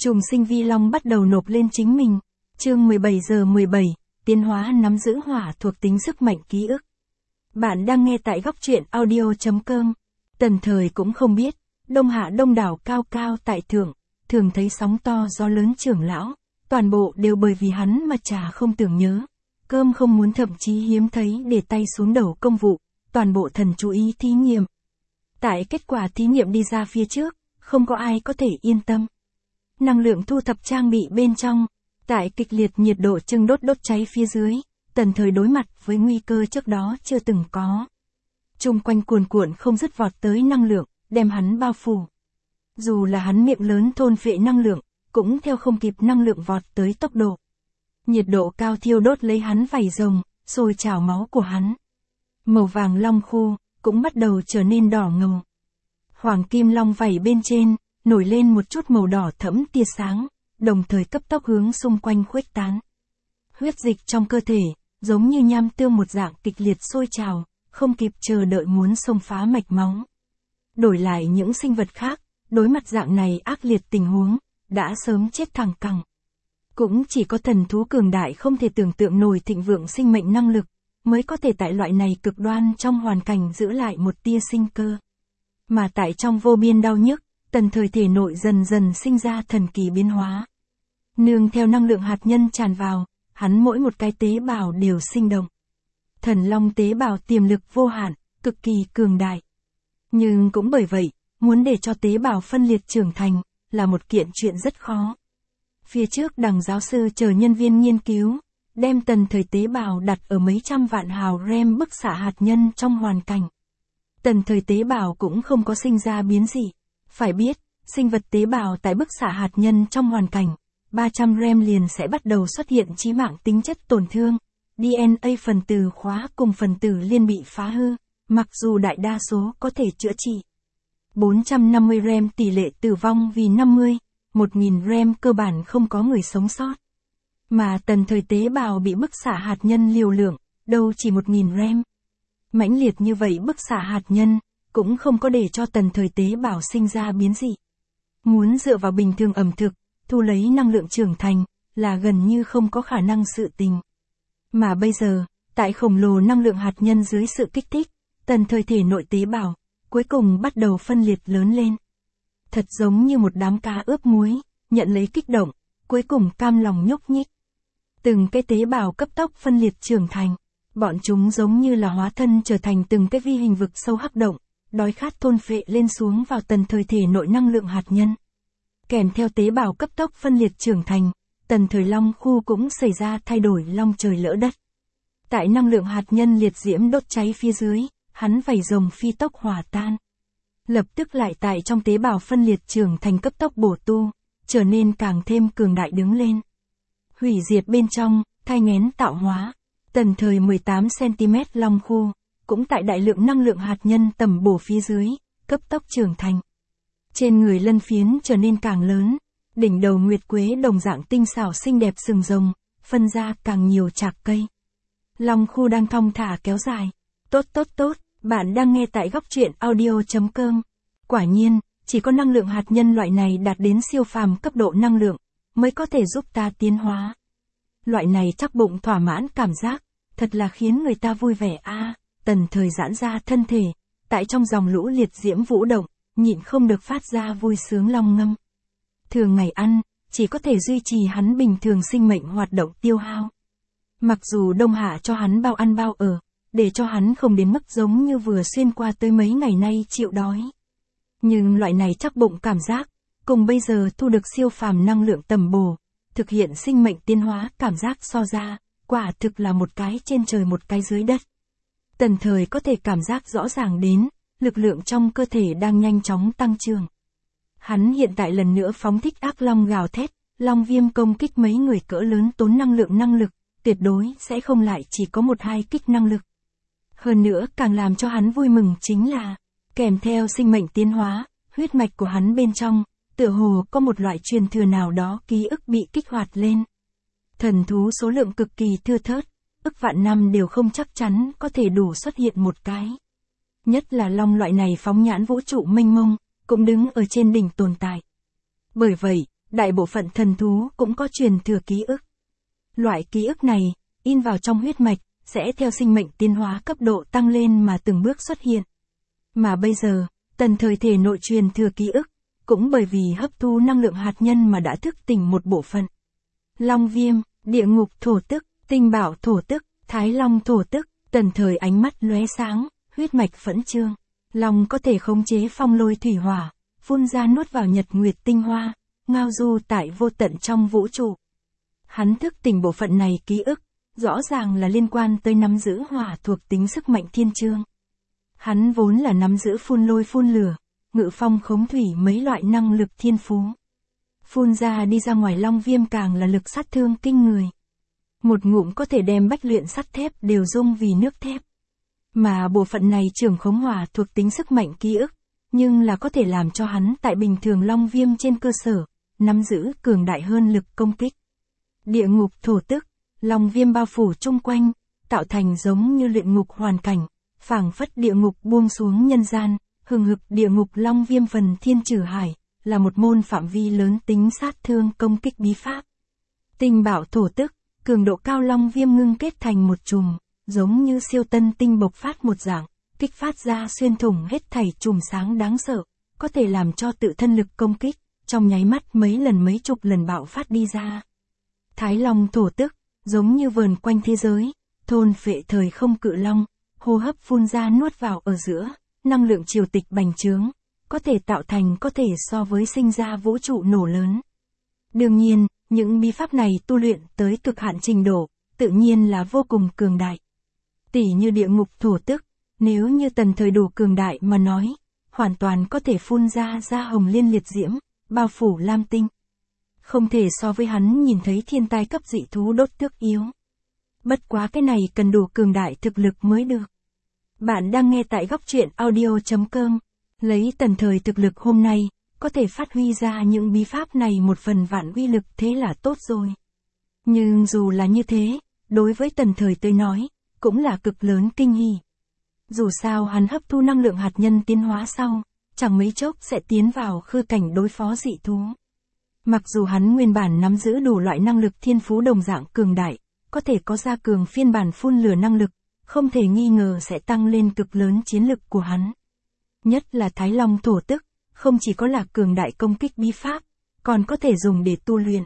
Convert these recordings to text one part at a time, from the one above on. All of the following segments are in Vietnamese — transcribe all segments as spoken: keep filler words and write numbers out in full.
Trùng sinh vi long bắt đầu nộp lên chính mình. Chương mười bảy giờ mười bảy, tiến hóa nắm giữ hỏa thuộc tính sức mạnh ký ức. Bạn đang nghe tại góc truyện audio chấm com. Tần Thời cũng không biết, Đông Hạ đông đảo cao cao tại thượng, thường thấy sóng to gió lớn trưởng lão, toàn bộ đều bởi vì hắn mà trà không tưởng nhớ, cơm không muốn, thậm chí hiếm thấy để tay xuống đầu công vụ, toàn bộ thần chú ý thí nghiệm. Tại kết quả thí nghiệm đi ra phía trước, không có ai có thể yên tâm. Năng lượng thu thập trang bị bên trong, tại kịch liệt nhiệt độ chưng đốt đốt cháy phía dưới, Tần Thời đối mặt với nguy cơ trước đó chưa từng có. Trung quanh cuồn cuộn không dứt vọt tới năng lượng, đem hắn bao phủ. Dù là hắn miệng lớn thôn phệ năng lượng, cũng theo không kịp năng lượng vọt tới tốc độ. Nhiệt độ cao thiêu đốt lấy hắn vảy rồng, sôi trào máu của hắn. Màu vàng long khu, cũng bắt đầu trở nên đỏ ngầu. Hoàng kim long vảy bên trên, nổi lên một chút màu đỏ thẫm tia sáng, đồng thời cấp tốc hướng xung quanh khuếch tán. Huyết dịch trong cơ thể, giống như nham tương một dạng kịch liệt sôi trào, không kịp chờ đợi muốn xông phá mạch máu. Đổi lại những sinh vật khác, đối mặt dạng này ác liệt tình huống, đã sớm chết thẳng cẳng. Cũng chỉ có thần thú cường đại không thể tưởng tượng nổi thịnh vượng sinh mệnh năng lực, mới có thể tại loại này cực đoan trong hoàn cảnh giữ lại một tia sinh cơ. Mà tại trong vô biên đau nhức, Tần Thời thể nội dần dần sinh ra thần kỳ biến hóa. Nương theo năng lượng hạt nhân tràn vào, hắn mỗi một cái tế bào đều sinh động. Thần long tế bào tiềm lực vô hạn, cực kỳ cường đại. Nhưng cũng bởi vậy, muốn để cho tế bào phân liệt trưởng thành, là một kiện chuyện rất khó. Phía trước đằng giáo sư chờ nhân viên nghiên cứu, đem Tần Thời tế bào đặt ở mấy trăm vạn hào rem bức xạ hạt nhân trong hoàn cảnh. Tần Thời tế bào cũng không có sinh ra biến dị. Phải biết, sinh vật tế bào tại bức xạ hạt nhân trong hoàn cảnh, ba trăm rem liền sẽ bắt đầu xuất hiện chí mạng tính chất tổn thương, đê en a phần tử khóa cùng phần tử liên bị phá hư, mặc dù đại đa số có thể chữa trị. bốn trăm năm mươi rem tỷ lệ tử vong vì năm mươi, một nghìn rem cơ bản không có người sống sót. Mà Tần Thời tế bào bị bức xạ hạt nhân liều lượng, đâu chỉ một nghìn rem. Mãnh liệt như vậy bức xạ hạt nhân, cũng không có để cho Tần Thời tế bào sinh ra biến dị. Muốn dựa vào bình thường ẩm thực, thu lấy năng lượng trưởng thành, là gần như không có khả năng sự tình. Mà bây giờ, tại khổng lồ năng lượng hạt nhân dưới sự kích thích, Tần Thời thể nội tế bào, cuối cùng bắt đầu phân liệt lớn lên. Thật giống như một đám cá ướp muối, nhận lấy kích động, cuối cùng cam lòng nhúc nhích. Từng cái tế bào cấp tốc phân liệt trưởng thành, bọn chúng giống như là hóa thân trở thành từng cái vi hình vực sâu hắc động, đói khát thôn phệ lên xuống vào Tần Thời thể nội năng lượng hạt nhân. Kèm theo tế bào cấp tốc phân liệt trưởng thành, Tần Thời long khu cũng xảy ra thay đổi long trời lỡ đất. Tại năng lượng hạt nhân liệt diễm đốt cháy phía dưới, hắn vảy rồng phi tốc hòa tan. Lập tức lại tại trong tế bào phân liệt trưởng thành cấp tốc bổ tu, trở nên càng thêm cường đại đứng lên. Hủy diệt bên trong, thai nghén tạo hóa, Tần Thời mười tám xăng ti mét long khu, cũng tại đại lượng năng lượng hạt nhân tầm bổ phía dưới, cấp tốc trưởng thành. Trên người lân phiến trở nên càng lớn, đỉnh đầu nguyệt quế đồng dạng tinh xảo xinh đẹp sừng rồng, phân ra càng nhiều chạc cây. Long khu đang thong thả kéo dài. Tốt tốt tốt, bạn đang nghe tại góc truyện audio chấm com. Quả nhiên, chỉ có năng lượng hạt nhân loại này đạt đến siêu phàm cấp độ năng lượng, mới có thể giúp ta tiến hóa. Loại này chắc bụng thỏa mãn cảm giác, thật là khiến người ta vui vẻ a. À, Tần Thời giãn ra thân thể, tại trong dòng lũ liệt diễm vũ động, nhịn không được phát ra vui sướng long ngâm. Thường ngày ăn, chỉ có thể duy trì hắn bình thường sinh mệnh hoạt động tiêu hao. Mặc dù Đông Hạ cho hắn bao ăn bao ở, để cho hắn không đến mức giống như vừa xuyên qua tới mấy ngày nay chịu đói. Nhưng loại này chắc bụng cảm giác, cùng bây giờ thu được siêu phàm năng lượng tầm bổ, thực hiện sinh mệnh tiến hóa cảm giác so ra, quả thực là một cái trên trời một cái dưới đất. Tần Thời có thể cảm giác rõ ràng đến, lực lượng trong cơ thể đang nhanh chóng tăng trưởng. Hắn hiện tại lần nữa phóng thích ác long gào thét, long viêm công kích mấy người cỡ lớn tốn năng lượng năng lực, tuyệt đối sẽ không lại chỉ có một hai kích năng lực. Hơn nữa càng làm cho hắn vui mừng chính là, kèm theo sinh mệnh tiến hóa, huyết mạch của hắn bên trong, tựa hồ có một loại truyền thừa nào đó ký ức bị kích hoạt lên. Thần thú số lượng cực kỳ thưa thớt, ức vạn năm đều không chắc chắn có thể đủ xuất hiện một cái. Nhất là long loại này phóng nhãn vũ trụ mênh mông, cũng đứng ở trên đỉnh tồn tại. Bởi vậy, đại bộ phận thần thú cũng có truyền thừa ký ức. Loại ký ức này, in vào trong huyết mạch, sẽ theo sinh mệnh tiến hóa cấp độ tăng lên mà từng bước xuất hiện. Mà bây giờ, tần thời thể nội truyền thừa ký ức, cũng bởi vì hấp thu năng lượng hạt nhân mà đã thức tỉnh một bộ phận. Long viêm, địa ngục thổ tức, tinh bảo thổ tức, thái long thổ tức, tần thời ánh mắt lóe sáng, huyết mạch phẫn trương. Long có thể khống chế phong lôi thủy hỏa, phun ra nuốt vào nhật nguyệt tinh hoa, ngao du tại vô tận trong vũ trụ. Hắn thức tỉnh bộ phận này ký ức, rõ ràng là liên quan tới nắm giữ hỏa thuộc tính sức mạnh thiên chương. Hắn vốn là nắm giữ phun lôi phun lửa, ngự phong khống thủy mấy loại năng lực thiên phú. Phun ra đi ra ngoài long viêm càng là lực sát thương kinh người. Một ngụm có thể đem bách luyện sắt thép đều dung vì nước thép. Mà bộ phận này trưởng khống hỏa thuộc tính sức mạnh ký ức, nhưng là có thể làm cho hắn tại bình thường long viêm trên cơ sở, nắm giữ cường đại hơn lực công kích. Địa ngục thổ tức, long viêm bao phủ chung quanh, tạo thành giống như luyện ngục hoàn cảnh, phảng phất địa ngục buông xuống nhân gian, hừng hực địa ngục long viêm phần thiên trừ hải, là một môn phạm vi lớn tính sát thương công kích bí pháp. Tinh bảo thổ tức, cường độ cao long viêm ngưng kết thành một chùm, giống như siêu tân tinh bộc phát một dạng, kích phát ra xuyên thủng hết thảy chùm sáng đáng sợ, có thể làm cho tự thân lực công kích, trong nháy mắt mấy lần mấy chục lần bạo phát đi ra. Thái long thổ tức, giống như vờn quanh thế giới, thôn phệ thời không cự long, hô hấp phun ra nuốt vào ở giữa, năng lượng triều tịch bành trướng, có thể tạo thành có thể so với sinh ra vũ trụ nổ lớn. Đương nhiên, những bí pháp này tu luyện tới cực hạn trình độ, tự nhiên là vô cùng cường đại. Tỉ như địa ngục thổ tức, nếu như tần thời đủ cường đại mà nói, hoàn toàn có thể phun ra ra hồng liên liệt diễm, bao phủ lam tinh. Không thể so với hắn nhìn thấy thiên tai cấp dị thú đốt tước yếu. Bất quá cái này cần đủ cường đại thực lực mới được. Bạn đang nghe tại góc truyện audio chấm com. Lấy tần thời thực lực hôm nay, có thể phát huy ra những bí pháp này một phần vạn uy lực thế là tốt rồi. Nhưng dù là như thế, đối với tần thời tôi nói, cũng là cực lớn kinh hỉ. Dù sao hắn hấp thu năng lượng hạt nhân tiến hóa sau, chẳng mấy chốc sẽ tiến vào khư cảnh đối phó dị thú. Mặc dù hắn nguyên bản nắm giữ đủ loại năng lực thiên phú đồng dạng cường đại, có thể có ra cường phiên bản phun lửa năng lực, không thể nghi ngờ sẽ tăng lên cực lớn chiến lực của hắn. Nhất là Thái Long thổ tức, không chỉ có là cường đại công kích bí pháp, còn có thể dùng để tu luyện.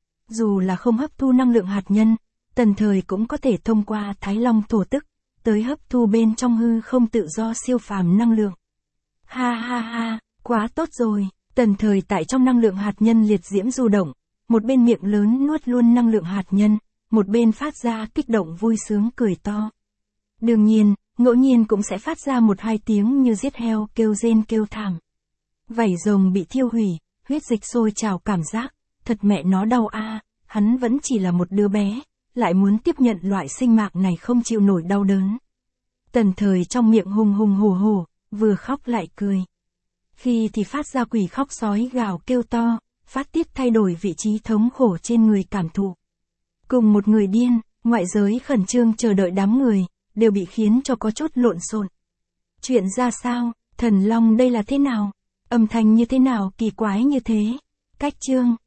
Dù là không hấp thu năng lượng hạt nhân, tần thời cũng có thể thông qua Thái Long thổ tức, tới hấp thu bên trong hư không tự do siêu phàm năng lượng. Ha ha ha, quá tốt rồi, tần thời tại trong năng lượng hạt nhân liệt diễm du động, một bên miệng lớn nuốt luôn năng lượng hạt nhân, một bên phát ra kích động vui sướng cười to. Đương nhiên, ngẫu nhiên cũng sẽ phát ra một hai tiếng như giết heo kêu rên kêu thảm. Vảy rồng bị thiêu hủy, huyết dịch sôi trào cảm giác, thật mẹ nó đau a, hắn vẫn chỉ là một đứa bé, lại muốn tiếp nhận loại sinh mạng này không chịu nổi đau đớn. Tần thời trong miệng hùng hùng hổ hổ, vừa khóc lại cười. Khi thì phát ra quỷ khóc sói gào kêu to, phát tiết thay đổi vị trí thống khổ trên người cảm thụ. Cùng một người điên, ngoại giới khẩn trương chờ đợi đám người, đều bị khiến cho có chút lộn xộn. Chuyện ra sao, thần long đây là thế nào? Âm thanh như thế nào kỳ quái như thế? Cách chương.